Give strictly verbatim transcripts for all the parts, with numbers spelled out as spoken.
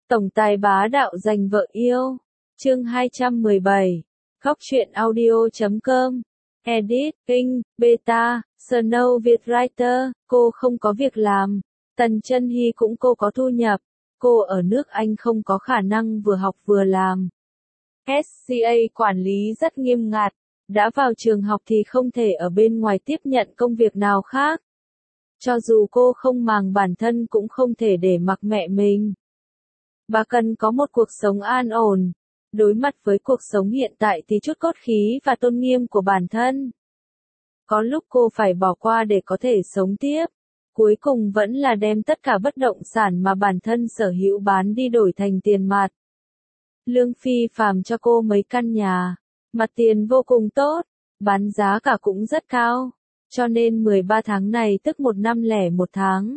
Tổng tài bá đạo giành vợ yêu. Chương hai trăm mười bảy. Góc truyện audio chấm com. Edit, Kinh, Beta, Snow Việt Writer. Cô không có việc làm. Tần Chân Hy cũng cô có thu nhập. Cô ở nước Anh không có khả năng vừa học vừa làm. ét xê a quản lý rất nghiêm ngặt. Đã vào trường học thì không thể ở bên ngoài tiếp nhận công việc nào khác. Cho dù cô không màng bản thân cũng không thể để mặc mẹ mình. Bà cần có một cuộc sống an ổn. Đối mặt với cuộc sống hiện tại thì chút cốt khí và tôn nghiêm của bản thân. Có lúc cô phải bỏ qua để có thể sống tiếp. Cuối cùng vẫn là đem tất cả bất động sản mà bản thân sở hữu bán đi đổi thành tiền mặt. Lương phi phàm cho cô mấy căn nhà. Mặt tiền vô cùng tốt. Bán giá cả cũng rất cao. Cho nên mười ba tháng này tức một năm lẻ một tháng.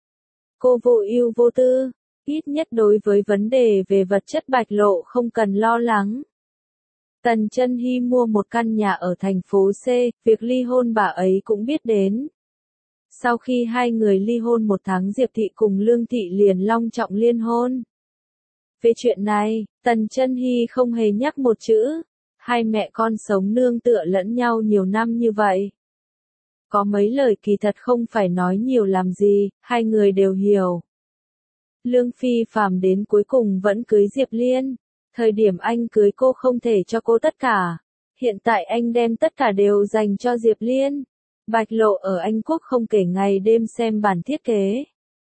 Cô vô ưu vô tư. Ít nhất đối với vấn đề về vật chất Bạch Lộ không cần lo lắng. Tần Chân Hy mua một căn nhà ở thành phố C, việc ly hôn bà ấy cũng biết đến. Sau khi hai người ly hôn một tháng Diệp Thị cùng Lương Thị liền long trọng liên hôn. Về chuyện này, Tần Chân Hy không hề nhắc một chữ. Hai mẹ con sống nương tựa lẫn nhau nhiều năm như vậy. Có mấy lời kỳ thật không phải nói nhiều làm gì, hai người đều hiểu. Lương Phi Phàm đến cuối cùng vẫn cưới Diệp Liên. Thời điểm anh cưới cô không thể cho cô tất cả. Hiện tại anh đem tất cả đều dành cho Diệp Liên. Bạch Lộ ở Anh Quốc không kể ngày đêm xem bản thiết kế.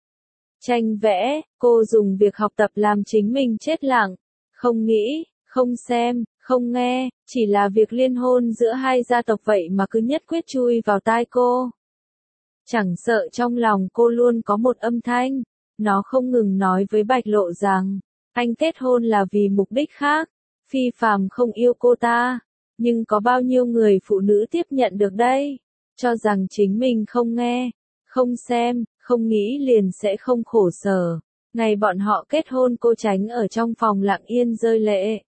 Tranh vẽ, cô dùng việc học tập làm chính mình chết lặng. Không nghĩ, không xem, không nghe, chỉ là việc liên hôn giữa hai gia tộc vậy mà cứ nhất quyết chui vào tai cô. Chẳng sợ trong lòng cô luôn có một âm thanh. Nó không ngừng nói với Bạch Lộ rằng, anh kết hôn là vì mục đích khác, Phi Phàm không yêu cô ta, nhưng có bao nhiêu người phụ nữ tiếp nhận được đây, cho rằng chính mình không nghe, không xem, không nghĩ liền sẽ không khổ sở. Ngày bọn họ kết hôn cô tránh ở trong phòng lặng yên rơi lệ.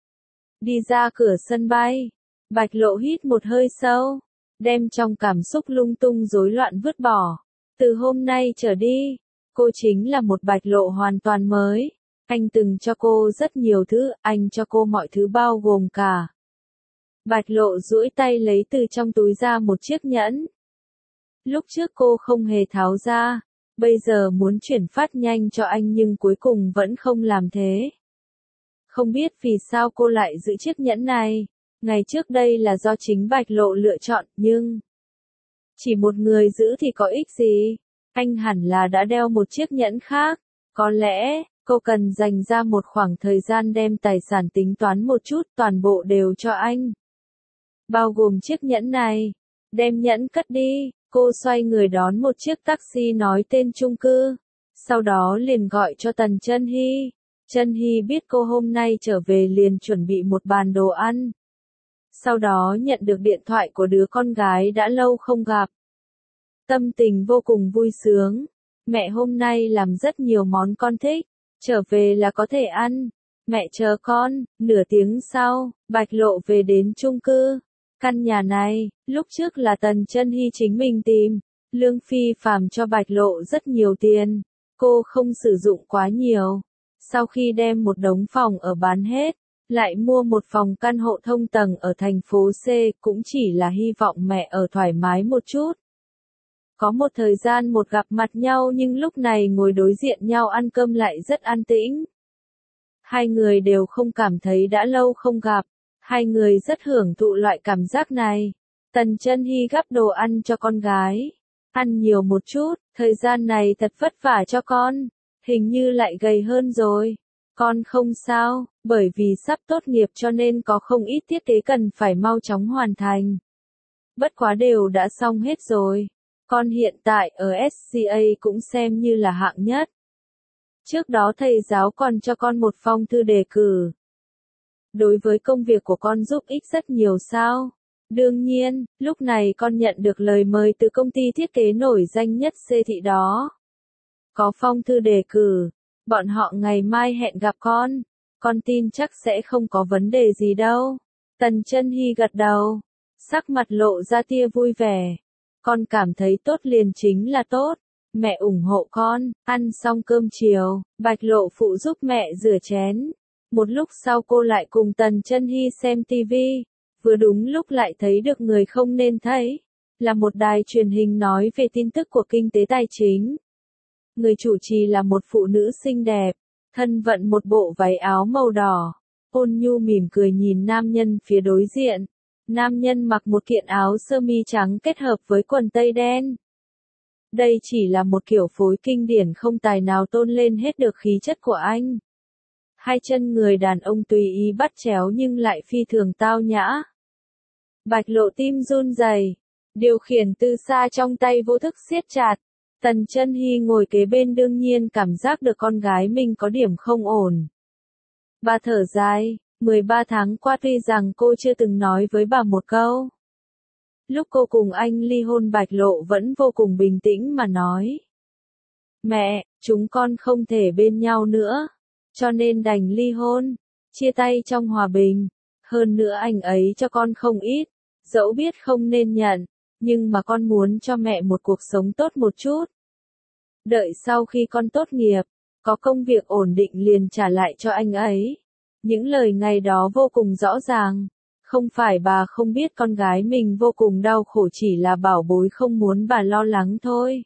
Đi ra cửa sân bay, Bạch Lộ hít một hơi sâu, đem trong cảm xúc lung tung rối loạn vứt bỏ. Từ hôm nay trở đi, cô chính là một Bạch Lộ hoàn toàn mới. Anh từng cho cô rất nhiều thứ, anh cho cô mọi thứ bao gồm cả. Bạch Lộ duỗi tay lấy từ trong túi ra một chiếc nhẫn. Lúc trước cô không hề tháo ra, bây giờ muốn chuyển phát nhanh cho anh nhưng cuối cùng vẫn không làm thế. Không biết vì sao cô lại giữ chiếc nhẫn này. Ngày trước đây là do chính Bạch Lộ lựa chọn, nhưng chỉ một người giữ thì có ích gì? Anh hẳn là đã đeo một chiếc nhẫn khác. Có lẽ, cô cần dành ra một khoảng thời gian đem tài sản tính toán một chút, toàn bộ đều cho anh. Bao gồm chiếc nhẫn này. Đem nhẫn cất đi, cô xoay người đón một chiếc taxi nói tên chung cư. Sau đó liền gọi cho Tần Chân Hy. Chân Hy biết cô hôm nay trở về liền chuẩn bị một bàn đồ ăn. Sau đó nhận được điện thoại của đứa con gái đã lâu không gặp. Tâm tình vô cùng vui sướng. Mẹ hôm nay làm rất nhiều món con thích. Trở về là có thể ăn. Mẹ chờ con. Nửa tiếng sau, Bạch Lộ về đến chung cư. Căn nhà này, lúc trước là Tần Chân Hy chính mình tìm. Lương Phi Phàm cho Bạch Lộ rất nhiều tiền. Cô không sử dụng quá nhiều. Sau khi đem một đống phòng ở bán hết, lại mua một phòng căn hộ thông tầng ở thành phố C, cũng chỉ là hy vọng mẹ ở thoải mái một chút. Có một thời gian một gặp mặt nhau nhưng lúc này ngồi đối diện nhau ăn cơm lại rất an tĩnh. Hai người đều không cảm thấy đã lâu không gặp. Hai người rất hưởng thụ loại cảm giác này. Tần Chân Hy gắp đồ ăn cho con gái. Ăn nhiều một chút, thời gian này thật vất vả cho con. Hình như lại gầy hơn rồi. Con không sao, bởi vì sắp tốt nghiệp cho nên có không ít thiết kế cần phải mau chóng hoàn thành. Bất quá đều đã xong hết rồi. Con hiện tại ở ét xê a cũng xem như là hạng nhất. Trước đó thầy giáo còn cho con một phong thư đề cử. Đối với công việc của con giúp ích rất nhiều sao? Đương nhiên, lúc này con nhận được lời mời từ công ty thiết kế nổi danh nhất C thị đó. Có phong thư đề cử. Bọn họ ngày mai hẹn gặp con. Con tin chắc sẽ không có vấn đề gì đâu. Tần Chân Hy gật đầu. Sắc mặt lộ ra tia vui vẻ. Con cảm thấy tốt liền chính là tốt. mẹ ủng hộ con, ăn xong cơm chiều, Bạch Lộ phụ giúp mẹ rửa chén. Một lúc sau cô lại cùng Tần Chân Hy xem tivi, vừa đúng lúc lại thấy được người không nên thấy, là một đài truyền hình nói về tin tức của kinh tế tài chính. Người chủ trì là một phụ nữ xinh đẹp, thân vận một bộ váy áo màu đỏ, ôn nhu mỉm cười nhìn nam nhân phía đối diện. Nam nhân mặc một kiện áo sơ mi trắng kết hợp với quần tây đen. Đây chỉ là một kiểu phối kinh điển không tài nào tôn lên hết được khí chất của anh. Hai chân người đàn ông tùy ý bắt chéo nhưng lại phi thường tao nhã. Bạch Lộ tim run rẩy, điều khiển từ xa trong tay vô thức siết chặt. Tần Chân Hy ngồi kế bên đương nhiên cảm giác được con gái mình có điểm không ổn. Bà thở dài, mười ba tháng qua tuy rằng cô chưa từng nói với bà một câu. Lúc cô cùng anh ly hôn Bạch Lộ vẫn vô cùng bình tĩnh mà nói. Mẹ, chúng con không thể bên nhau nữa, cho nên đành ly hôn, chia tay trong hòa bình. Hơn nữa anh ấy cho con không ít, dẫu biết không nên nhận, nhưng mà con muốn cho mẹ một cuộc sống tốt một chút. Đợi sau khi con tốt nghiệp, có công việc ổn định liền trả lại cho anh ấy. Những lời ngày đó vô cùng rõ ràng. Không phải bà không biết con gái mình vô cùng đau khổ, chỉ là bảo bối không muốn bà lo lắng thôi.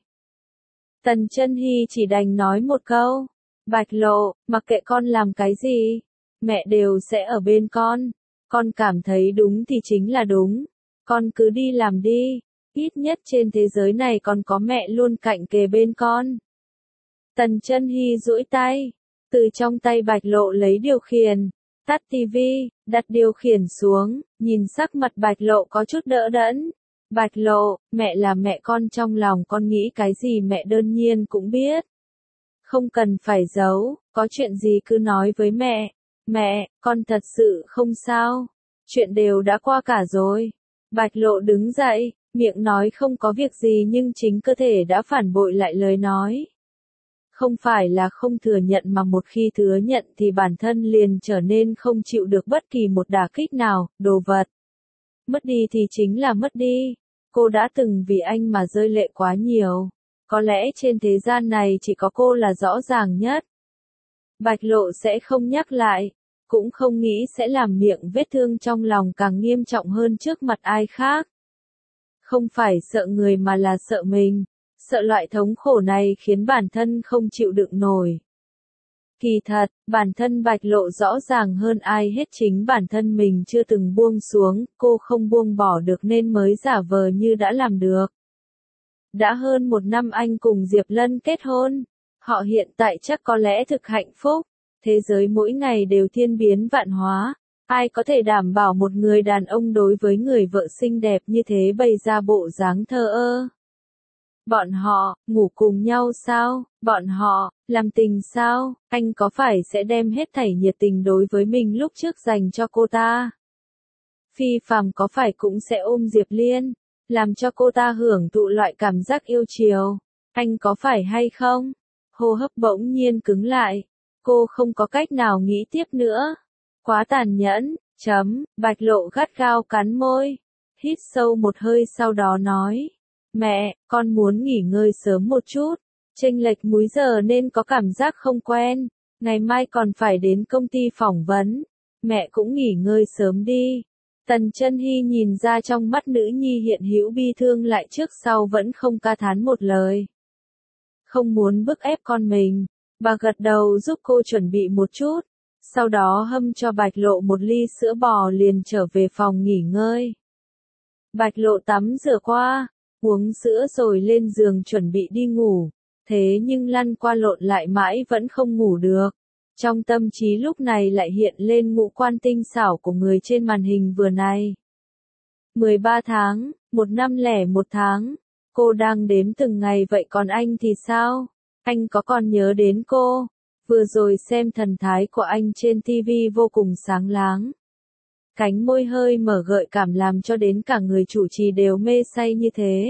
Tần Chân Hy chỉ đành nói một câu. Bạch Lộ, mặc kệ con làm cái gì, mẹ đều sẽ ở bên con. Con cảm thấy đúng thì chính là đúng. Con cứ đi làm đi. Ít nhất trên thế giới này còn có mẹ luôn cạnh kề bên con. Tần Chân Hy duỗi tay, từ trong tay Bạch Lộ lấy điều khiển, tắt tivi, đặt điều khiển xuống, nhìn sắc mặt Bạch Lộ có chút đỡ đẫn. Bạch Lộ, mẹ là mẹ con, trong lòng con nghĩ cái gì mẹ đương nhiên cũng biết. Không cần phải giấu, có chuyện gì cứ nói với mẹ. Mẹ, con thật sự không sao. Chuyện đều đã qua cả rồi. Bạch Lộ đứng dậy, miệng nói không có việc gì nhưng chính cơ thể đã phản bội lại lời nói. Không phải là không thừa nhận mà một khi thừa nhận thì bản thân liền trở nên không chịu được bất kỳ một đả kích nào, đồ vật. Mất đi thì chính là mất đi. Cô đã từng vì anh mà rơi lệ quá nhiều. Có lẽ trên thế gian này chỉ có cô là rõ ràng nhất. Bạch Lộ sẽ không nhắc lại, cũng không nghĩ sẽ làm miệng vết thương trong lòng càng nghiêm trọng hơn trước mặt ai khác. Không phải sợ người mà là sợ mình. Sợ loại thống khổ này khiến bản thân không chịu đựng nổi. Kỳ thật, bản thân Bạch Lộ rõ ràng hơn ai hết chính bản thân mình chưa từng buông xuống, cô không buông bỏ được nên mới giả vờ như đã làm được. Đã hơn một năm anh cùng Diệp Lân kết hôn, họ hiện tại chắc có lẽ thực hạnh phúc, thế giới mỗi ngày đều thiên biến vạn hóa, ai có thể đảm bảo một người đàn ông đối với người vợ xinh đẹp như thế bày ra bộ dáng thờ ơ. Bọn họ, ngủ cùng nhau sao? Bọn họ, làm tình sao? Anh có phải sẽ đem hết thảy nhiệt tình đối với mình lúc trước dành cho cô ta? Phi Phàm có phải cũng sẽ ôm Diệp Liên, làm cho cô ta hưởng thụ loại cảm giác yêu chiều? Anh có phải hay không? Hô hấp bỗng nhiên cứng lại. Cô không có cách nào nghĩ tiếp nữa. Quá tàn nhẫn, chấm, Bạch Lộ gắt gao cắn môi. Hít sâu một hơi sau đó nói. Mẹ, con muốn nghỉ ngơi sớm một chút. Chênh lệch múi giờ nên có cảm giác không quen. Ngày mai còn phải đến công ty phỏng vấn. Mẹ cũng nghỉ ngơi sớm đi. Tần Chân Hy nhìn ra trong mắt nữ nhi hiện hữu bi thương lại trước sau vẫn không ca thán một lời. Không muốn bức ép con mình. Bà gật đầu giúp cô chuẩn bị một chút. Sau đó hâm cho Bạch Lộ một ly sữa bò liền trở về phòng nghỉ ngơi. Bạch Lộ tắm rửa qua. Uống sữa rồi lên giường chuẩn bị đi ngủ, thế nhưng lăn qua lộn lại mãi vẫn không ngủ được. Trong tâm trí lúc này lại hiện lên ngũ quan tinh xảo của người trên màn hình vừa này. mười ba tháng, một năm lẻ một tháng, cô đang đếm từng ngày vậy còn anh thì sao? Anh có còn nhớ đến cô? Vừa rồi xem thần thái của anh trên tivi vô cùng sáng láng. Cánh môi hơi mở gợi cảm làm cho đến cả người chủ trì đều mê say như thế.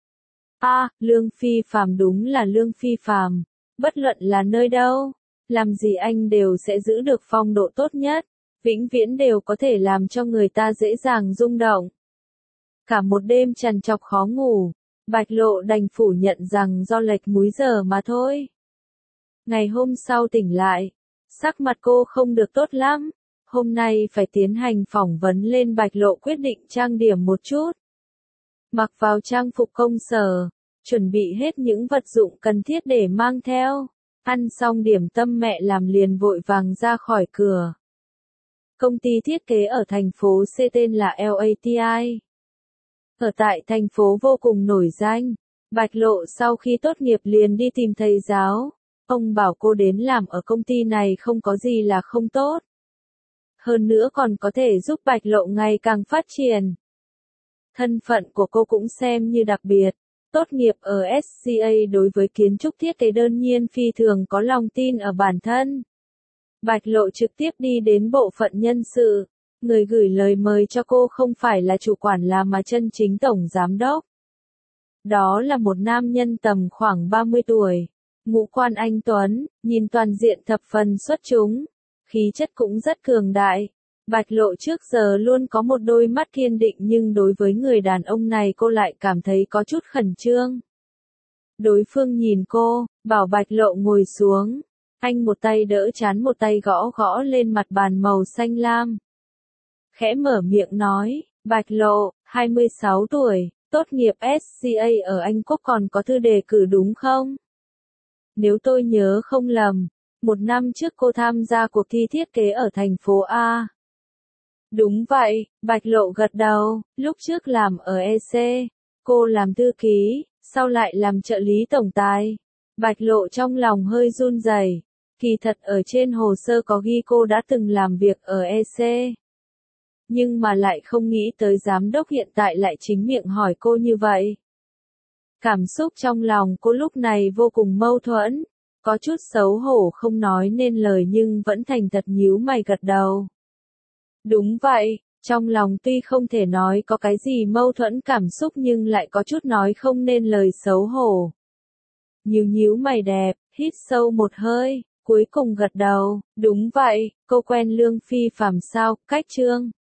A, à, Lương Phi Phàm đúng là Lương Phi Phàm, bất luận là nơi đâu, làm gì anh đều sẽ giữ được phong độ tốt nhất, vĩnh viễn đều có thể làm cho người ta dễ dàng rung động. Cả một đêm trằn trọc khó ngủ, Bạch Lộ đành phủ nhận rằng do lệch múi giờ mà thôi. Ngày hôm sau tỉnh lại, sắc mặt cô không được tốt lắm. Hôm nay phải tiến hành phỏng vấn lên Bạch Lộ quyết định trang điểm một chút. Mặc vào trang phục công sở, chuẩn bị hết những vật dụng cần thiết để mang theo. Ăn xong điểm tâm mẹ làm liền vội vàng ra khỏi cửa. Công ty thiết kế ở thành phố C tên là L A T I. Ở tại thành phố vô cùng nổi danh, Bạch Lộ sau khi tốt nghiệp liền đi tìm thầy giáo. Ông bảo cô đến làm ở công ty này không có gì là không tốt. Hơn nữa còn có thể giúp Bạch Lộ ngày càng phát triển. Thân phận của cô cũng xem như đặc biệt. Tốt nghiệp ở S C A đối với kiến trúc thiết kế đơn nhiên phi thường có lòng tin ở bản thân. Bạch Lộ trực tiếp đi đến bộ phận nhân sự. Người gửi lời mời cho cô không phải là chủ quản là mà chân chính tổng giám đốc. Đó là một nam nhân tầm khoảng ba mươi tuổi. Ngũ quan anh tuấn, nhìn toàn diện thập phần xuất chúng. Khí chất cũng rất cường đại. Bạch Lộ trước giờ luôn có một đôi mắt kiên định nhưng đối với người đàn ông này cô lại cảm thấy có chút khẩn trương. Đối phương nhìn cô, bảo Bạch Lộ ngồi xuống. Anh một tay đỡ trán một tay gõ gõ lên mặt bàn màu xanh lam. Khẽ mở miệng nói, Bạch Lộ, hai mươi sáu tuổi, tốt nghiệp S C A ở Anh Quốc còn có thư đề cử đúng không? Nếu tôi nhớ không lầm, một năm trước cô tham gia cuộc thi thiết kế ở thành phố A. Đúng vậy, Bạch Lộ gật đầu, lúc trước làm ở E C, cô làm thư ký, sau lại làm trợ lý tổng tài. Bạch Lộ trong lòng hơi run rẩy, kỳ thật ở trên hồ sơ có ghi cô đã từng làm việc ở E C. Nhưng mà lại không nghĩ tới giám đốc hiện tại lại chính miệng hỏi cô như vậy. Cảm xúc trong lòng cô lúc này vô cùng mâu thuẫn, có chút xấu hổ không nói nên lời nhưng vẫn thành thật nhíu mày gật đầu. Đúng vậy, trong lòng tuy không thể nói có cái gì mâu thuẫn cảm xúc nhưng lại có chút nói không nên lời xấu hổ. Nhíu nhíu mày đẹp, hít sâu một hơi, cuối cùng gật đầu, đúng vậy, cô quen Lương Phi Phàm sao, cách Trương.